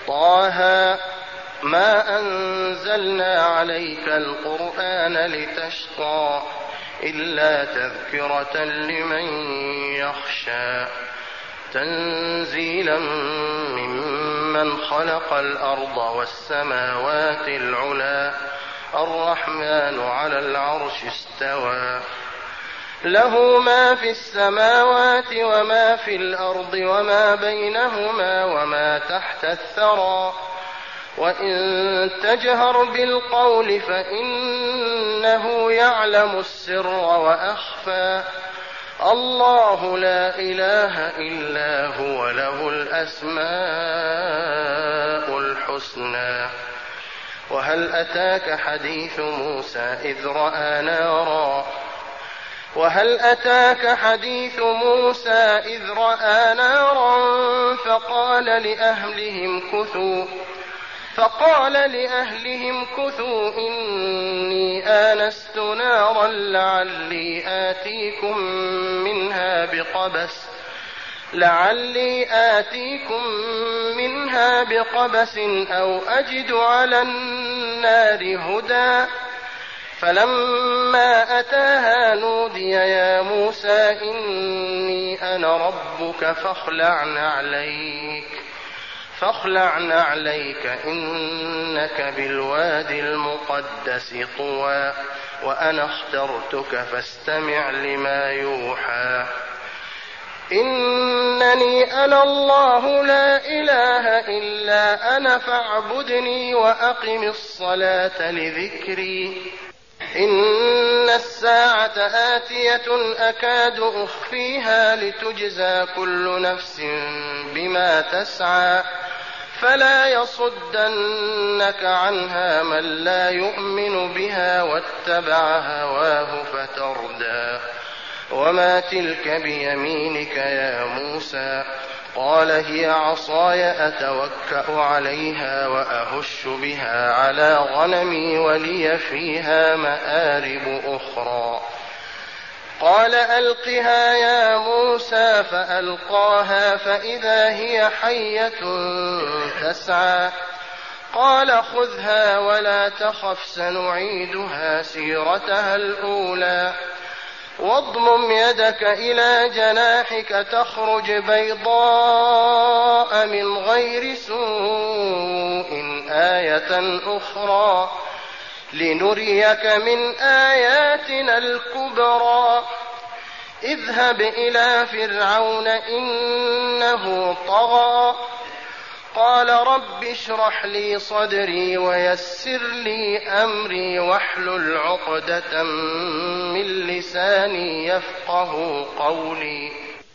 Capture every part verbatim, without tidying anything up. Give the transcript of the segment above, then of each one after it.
طه ما أنزلنا عليك القرآن لتشقى إلا تذكرة لمن يخشى تنزيلا ممن خلق الأرض والسماوات العلى الرحمن على العرش استوى له ما في السماوات وما في الأرض وما بينهما وما تحت الثرى وإن تجهر بالقول فإنه يعلم السر وأخفى الله لا إله إلا هو له الأسماء الحسنى وهل أتاك حديث موسى إذ رأى نارا وهل أتاك حديث موسى إذ رأى نارا فقال لأهلهم كثوا فقال لأهلهم كثوا إني آنست نارا لعلي آتيكم منها بقبس لعلي آتيكم منها بقبس أو أجد على النار هدى فلما أتاها نودي يا موسى إني أنا ربك فاخلع نعليك فاخلع نعليك إنك بالوادي المقدس طوى وأنا اخترتك فاستمع لما يوحى إنني أنا الله لا إله إلا أنا فاعبدني وأقم الصلاة لذكري إن الساعة آتية أكاد أخفيها لتجزى كل نفس بما تسعى فلا يصدنك عنها من لا يؤمن بها واتبع هواه فتردى وما تلك بيمينك يا موسى قال هي عصاي أتوكأ عليها وأهش بها على غنمي ولي فيها مآرب أخرى قال ألقها يا موسى فألقاها فإذا هي حية تسعى قال خذها ولا تخف سنعيدها سيرتها الأولى واضمم يدك إلى جناحك تخرج بيضاء من غير سوء آية أخرى لنريك من آياتنا الكبرى اذهب إلى فرعون إنه طغى قال رب اشرح لي صدري ويسر لي أمري واحلل عقدة من لساني يفقه قولي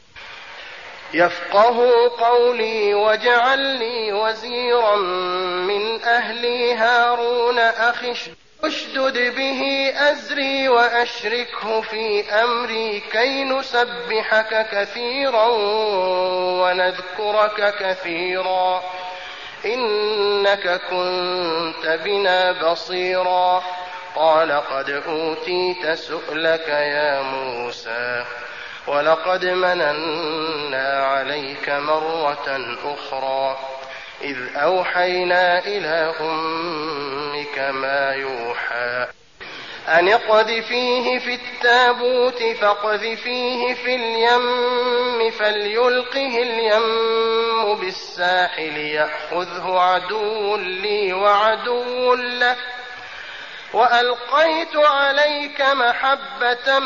يفقه قولي واجعل لي وزيرا من أهلي هارون أخي اشدد به أزري وأشركه في أمري كي نسبحك كثيرا ونذكرك كثيرا إنك كنت بنا بصيرا قال قد أوتيت سؤلك يا موسى ولقد مننا عليك مرة أخرى إذ أوحينا إلى أمك ما يوحى أن اقذفيه في التابوت فاقذفيه في اليم فليلقه اليم بالساحل يأخذه عدو لي وعدو له وألقيت عليك محبة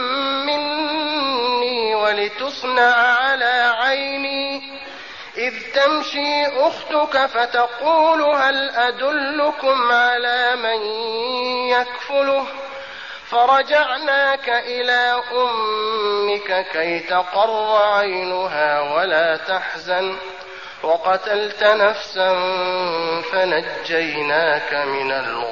مني ولتصنع على عيني إذ تمشي أختك فتقول هل أدلكم على من يكفله فرجعناك إلى أمك كي تقر عينها ولا تحزن وقتلت نفسا فنجيناك من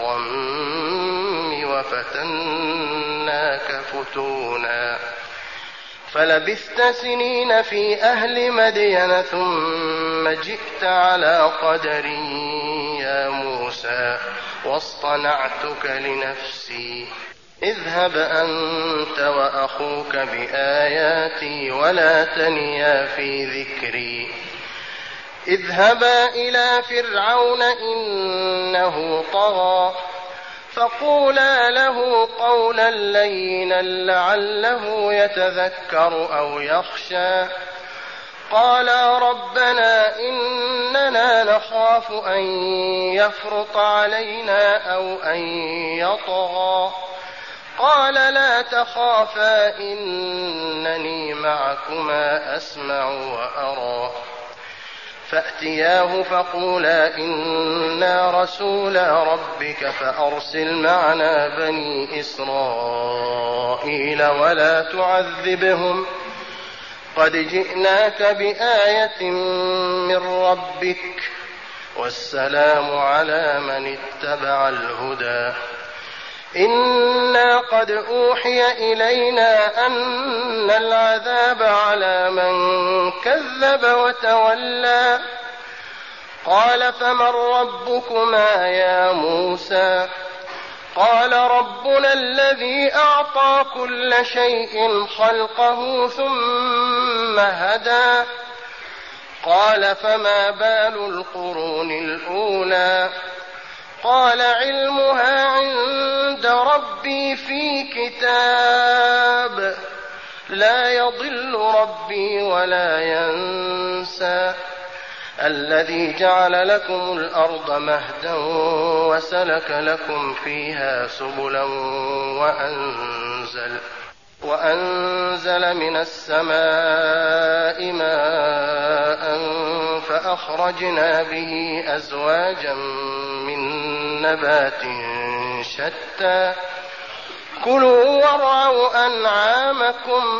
الغم وفتناك فتونا فلبثت سنين في أهل مدين ثم جئت على قدري يا موسى واصطنعتك لنفسي اذهب أنت وأخوك بآياتي ولا تنيا في ذكري اذهبا إلى فرعون إنه طغى فقولا له قولا لينا لعله يتذكر أو يخشى قالا ربنا إننا نخاف أن يفرط علينا أو أن يطغى قال لا تخافا إنني معكما أسمع وأرى فأتياه فقولا إنا رسولا ربك فأرسل معنا بني إسرائيل ولا تعذبهم قد جئناك بآية من ربك والسلام على من اتبع الهدى إنا قد أوحي إلينا أن العذاب على من كذب وتولى قال فمن ربكما يا موسى قال ربنا الذي أعطى كل شيء خلقه ثم هدى قال فما بال القرون الأولى قال علمها عند ربي في كتاب لا يضل ربي ولا ينسى الذي جعل لكم الأرض مهدا وسلك لكم فيها سبلا وأنزل, وأنزل من السماء ماء فأخرجنا به أزواجا من نبات شتى كلوا وارعوا أنعامكم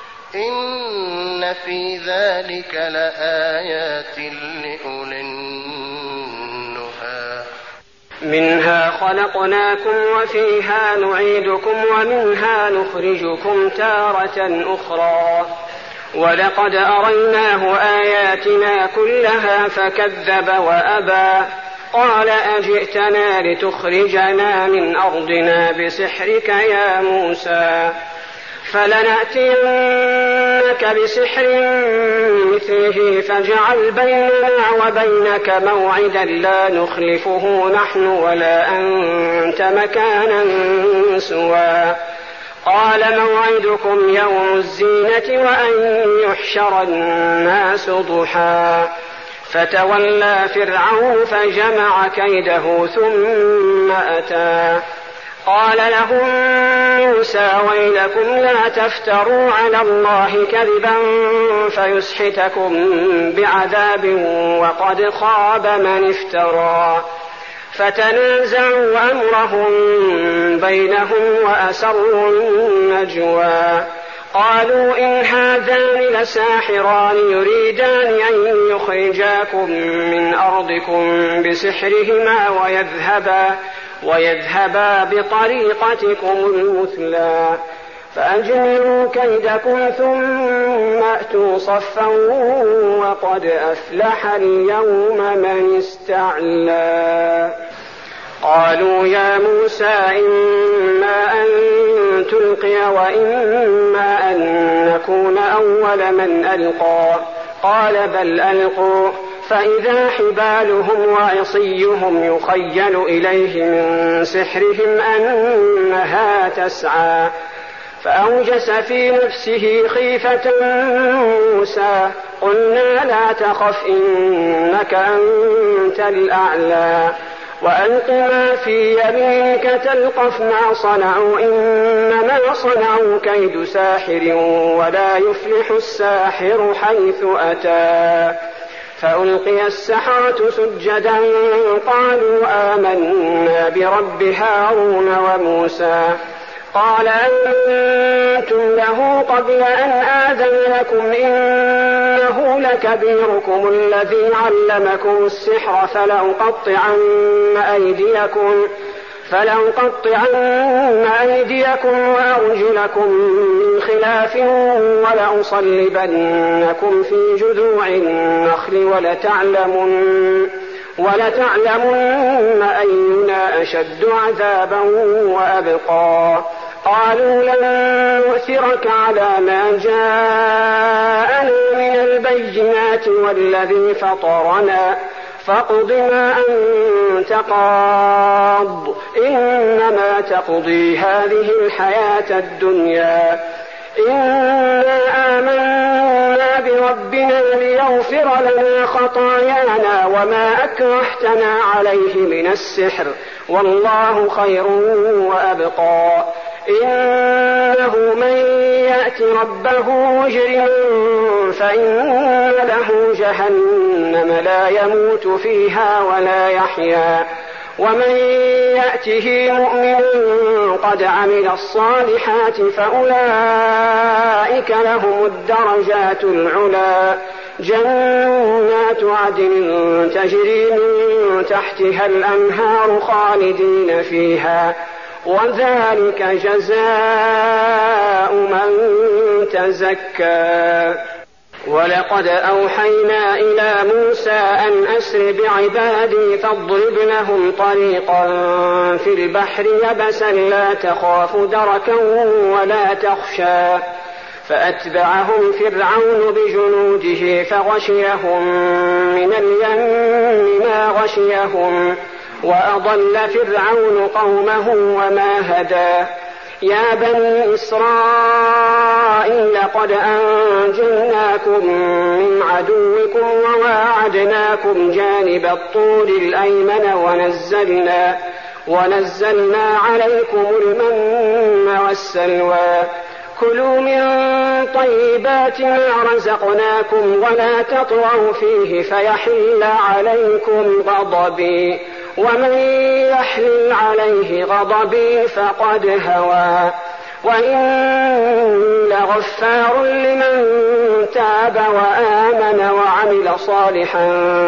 إن في ذلك لآيات لأولي النهى منها خلقناكم وفيها نعيدكم ومنها نخرجكم تارة أخرى ولقد أريناه آياتنا كلها فكذب وأبى قال أجئتنا لتخرجنا من أرضنا بسحرك يا موسى فلنأتينك بسحر مثله فاجعل بيننا وبينك موعدا لا نخلفه نحن ولا أنت مكانا سوى قال موعدكم يوم الزينة وأن يحشر الناس ضحى فتولى فرعون فجمع كيده ثم أتى قال لهم موسى ويلكم لا تفتروا على الله كذبا فيسحتكم بعذاب وقد خاب من افترى فتنازعوا أمرهم بينهم وأسروا النجوى قالوا إن هذان لساحران يريدان أن يخرجاكم من أرضكم بسحرهما ويذهبا ويذهبا بطريقتكم المثلى فأجمعوا كيدكم ثم أتوا صفا وقد أفلح اليوم من استعلى قالوا يا موسى إما أن تلقي وإما أن نكون أول من ألقى قال بل ألقوا فإذا حبالهم وعصيهم يخيل إليه من سحرهم أنها تسعى فأوجس في نفسه خيفة موسى قلنا لا تخف إنك أنت الأعلى وألق ما في يمينك تلقف ما صنعوا إنما صنعوا كيد ساحر ولا يفلح الساحر حيث أتى فألقي السحرة سجدا قالوا آمنا برب هارون وموسى قال أنتم له قبل أن آذن لكم إنه لكبيركم الذي علمكم السحر فلأقطعن أيديكم فلأقطعن أيديكم وأرجلكم من خلاف ولأصلبنكم في جذوع النخل ولتعلمن ولتعلمن أينا أشد عذابا وأبقى قالوا لن نؤثرك على ما جاءنا من البينات والذي فطرنا فاقض ما أنت قاض إنما تقضي هذه الحياة الدنيا إنا آمنا بربنا ليغفر لنا خطايانا وما أكرهتنا عليه من السحر والله خير وأبقى إنه من يأت ربه مجرما فإن له جهنم لا يموت فيها ولا يحيا ومن يأته مؤمن قد عمل الصالحات فأولئك لهم الدرجات العلى جنات عدن تجري من تحتها الأنهار خالدين فيها وذلك جزاء من تزكى. ولقد أوحينا إلى موسى أن أسر بعبادي فاضرب لهم طريقا في البحر يبسا لا تخاف دركا ولا تخشى فأتبعهم فرعون بجنوده فغشيهم من اليم ما غشيهم وأضل فرعون قومه وما هدى. يا بني إسرائيل قد أنجيناكم من عدوكم وواعدناكم جانب الطور الأيمن ونزلنا, ونزلنا عليكم المن والسلوى كلوا من طيبات ما رزقناكم ولا تطغوا فيه فيحل عليكم غضبي ومن يحلل عليه غضبي فقد هوى وإن لغفار لمن تاب وآمن وعمل صالحا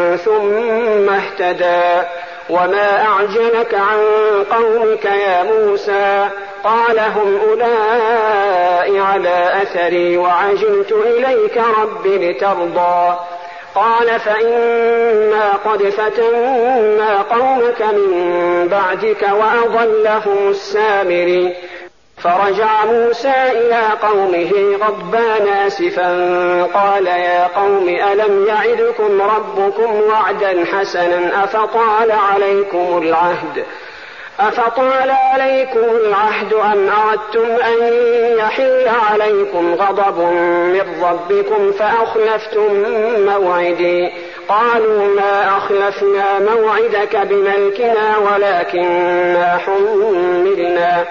ثم اهتدى. وما أعجلك عن قومك يا موسى قال هم أولئك على أثري وعجلت إليك رب لترضى قال فإنا قد فتنا قومك من بعدك وأضلهم السامري. فرجع موسى إلى قومه غضبان آسفا قال يا قوم ألم يعدكم ربكم وعدا حسنا أفطال عليكم العهد أفطال عليكم العهد أم أردتم أن يحل عليكم غضب من ربكم فأخلفتم موعدي قالوا ما أخلفنا موعدك بملكنا ولكننا حملنا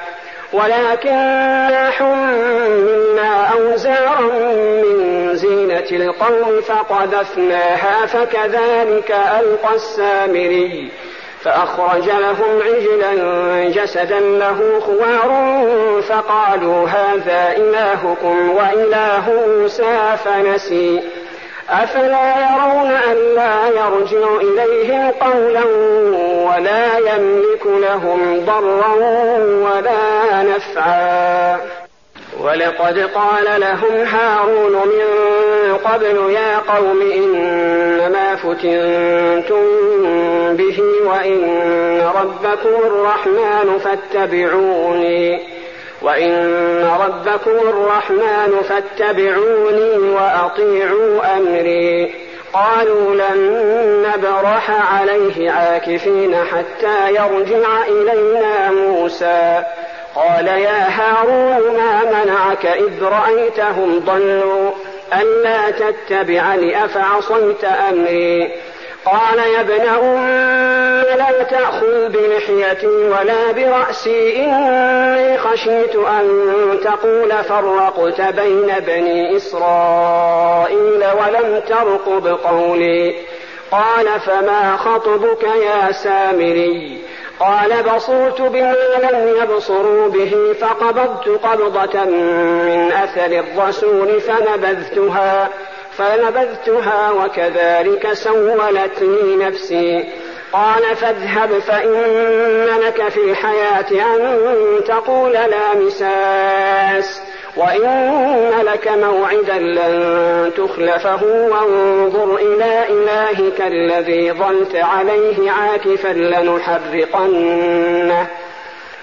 ولكننا حملنا أوزارا من زينة القوم فقذفناها فكذلك ألقى السامري فأخرج لهم عجلا جسدا له خوار فقالوا هذا إلهكم وإله موسى فنسي أفلا يرون ألا يرجع إليهم قولا ولا يملك لهم ضرا ولا نفعا. ولقد قال لهم هارون من قبل يا قوم إنما فتنتم به وإن ربكم الرحمن فاتبعوني وإن ربكم الرحمن فاتبعوني وأطيعوا أمري. قالوا لن نبرح عليه عاكفين حتى يرجع إلينا موسى. قال يا هارون ما منعك إذ رأيتهم ضلوا ألا تتبعني أفعصيت أمري. قال يا ابن أم لا تأخذ بلحيتي ولا برأسي إني خشيت أن تقول فرقت بين بني إسرائيل ولم ترقب قولي. قال فما خطبك يا سامري؟ قال بصرت بما لم يبصروا به فقبضت قبضة من أثر الرسول فنبذتها فنبذتها وكذلك سولت لي نفسي. قال فاذهب فإن لك في الحياة أن تقول لا مساس وإن لك موعدا لن تخلفه وانظر إلى إلهك الذي ظلت عليه عاكفا لنحرقنه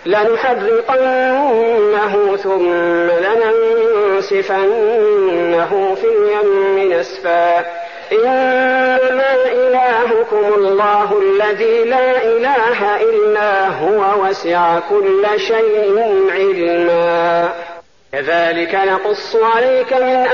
لنحرقنه ثم لننسفنه في اليم نسفا إنما إلهكم الله الذي لا إله إلا هو وسع كل شيء علما كذلك نقص عليك من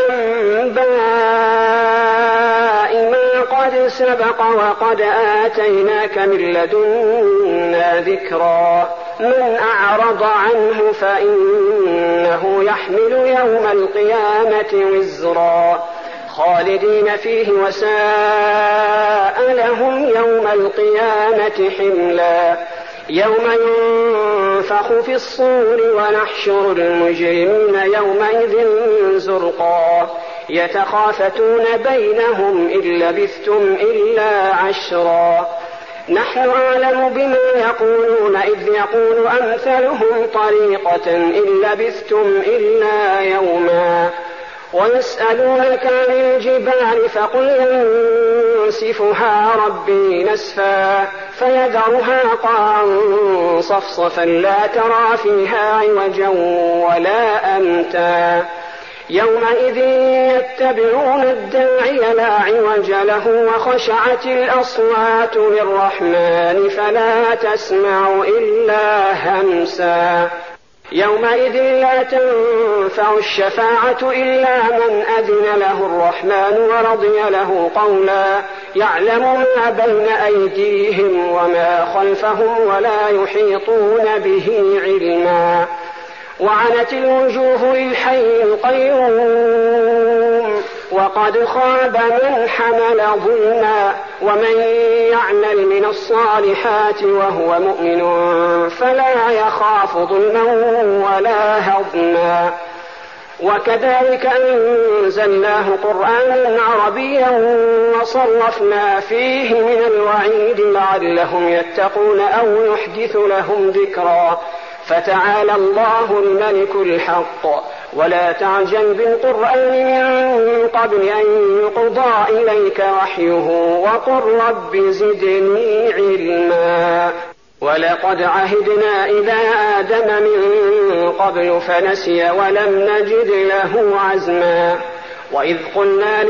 أنباء ما قد سبق وقد آتيناك من لدنا ذكرا من أعرض عنه فإنه يحمل يوم القيامة وزرا خالدين فيه وساء لهم يوم القيامة حملا يوم ينفخ في الصور ونحشر المجرمين يومئذ زرقا يتخافتون بينهم إن لبثتم إلا عشرا نحن أعلم بما يقولون إذ يقول أمثلهم طريقة إن لبثتم إلا يوما ويسألونك عن الجبال فقل ينسفها ربي نسفا فيذرها قاعا صفصفا لا ترى فيها عوجا ولا أمتا يومئذ يتبعون الداعي لا عوج له وخشعت الأصوات للرحمن فلا تسمع إلا همسا يومئذ لا تنفع الشفاعة إلا من أذن له الرحمن ورضي له قولا يعلم ما بين أيديهم وما خلفهم ولا يحيطون به علما وعنت الوجوه للحي القيوم وقد خاب من حمل ظلما ومن يعمل من الصالحات وهو مؤمن فلا يخاف ظلما ولا هضما وكذلك أنزلناه قرآنا عربيا وصرفنا فيه من الوعيد لعلهم يتقون أو يحدث لهم ذكرا فتعالى الله الملك الحق ولا تعجل بالقرآن من قبل أن يقضى إليك وحيه وقل رب زدني علما ولقد عهدنا إلى آدم من قبل فنسي ولم نجد له عزما وإذ قلنا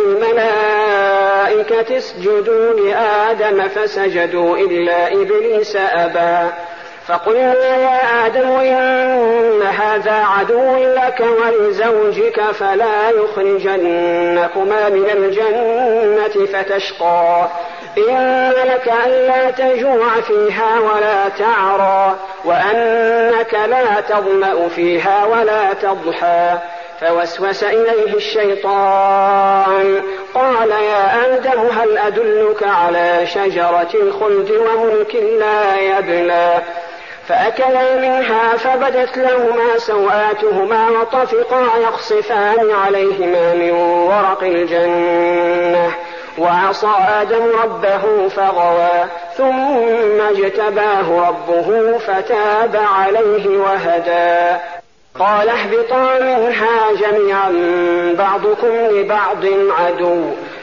للملائكة اسجدوا لآدم فسجدوا إلا إبليس أبى فقلنا يا آدم إن هذا عدو لك ولزوجك فلا يخرجنكما من الجنة فتشقى إن لك ألا تجوع فيها ولا تعرى وأنك لا تظمأ فيها ولا تضحى فوسوس إليه الشيطان قال يا آدم هل أدلك على شجرة الخلد وملك لا يبلى فأكلا منها فبدت لهما سوآتهما وطفقا يخصفان عليهما من ورق الجنة وعصى آدم ربه فغوى ثم اجتباه ربه فتاب عليه وهدى قال اهبطا منها جميعا بعضكم لبعض عدو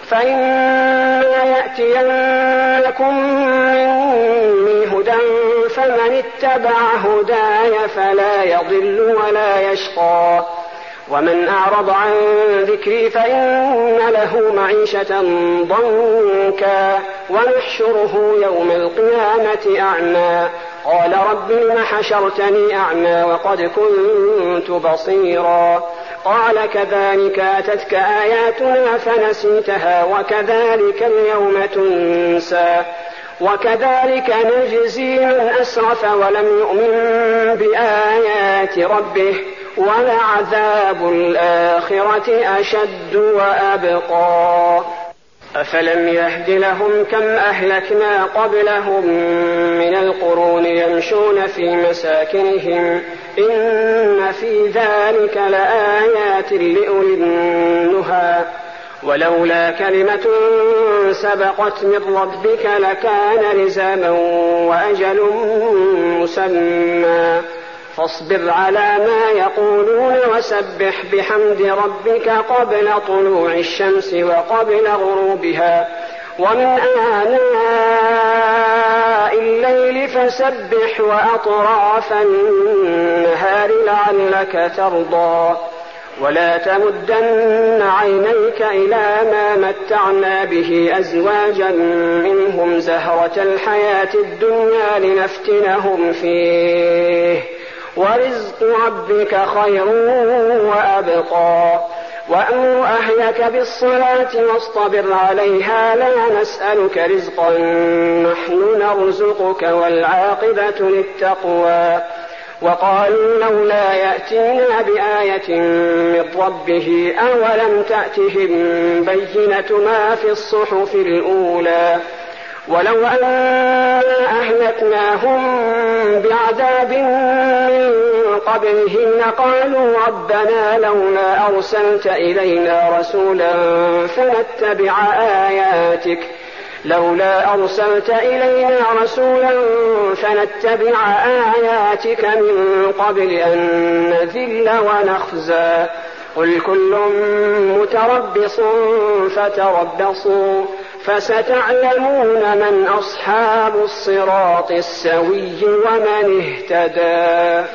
فإما يأتينكم مني هدى فمن اتبع هداي فلا يضل ولا يشقى ومن أعرض عن ذكري فإن له معيشة ضنكا ونحشره يوم القيامة أعمى قال رب لم حشرتني أعمى وقد كنت بصيرا قال كذلك أتتك آياتنا فنسيتها وكذلك اليوم تنسى وكذلك نجزي من أسرف ولم يؤمن بآيات ربه ولعذاب الآخرة أشد وأبقى أفلم يهد لهم كم أهلكنا قبلهم من القرون يمشون في مساكنهم إن في ذلك لآيات لأولي النهى ولولا كلمة سبقت من ربك لكان لزاما وأجل مسمى فاصبر على ما يقولون وسبح بحمد ربك قبل طلوع الشمس وقبل غروبها ومن آناء الليل فسبح وأطراف النهار لعلك ترضى ولا تمدن عينيك إلى ما متعنا به أزواجا منهم زهرة الحياة الدنيا لنفتنهم فيه ورزق ربك خير وأبقى وأمر أهلك بالصلاة واصطبر عليها لا نسألك رزقا نحن نرزقك والعاقبة للتقوى وقالوا لولا يأتينا بآية من ربه أولم تأتهم بينة ما في الصحف الأولى ولو أن أهلكناهم بعذاب من قبله لقالوا ربنا لولا أرسلت إلينا رسولا فنتبع آياتك لولا أرسلت إلينا رسولا فنتبع آياتك من قبل أن نذل ونخزى قل كل متربص فتربصوا فستعلمون من أصحاب الصراط السوي ومن اهتدى.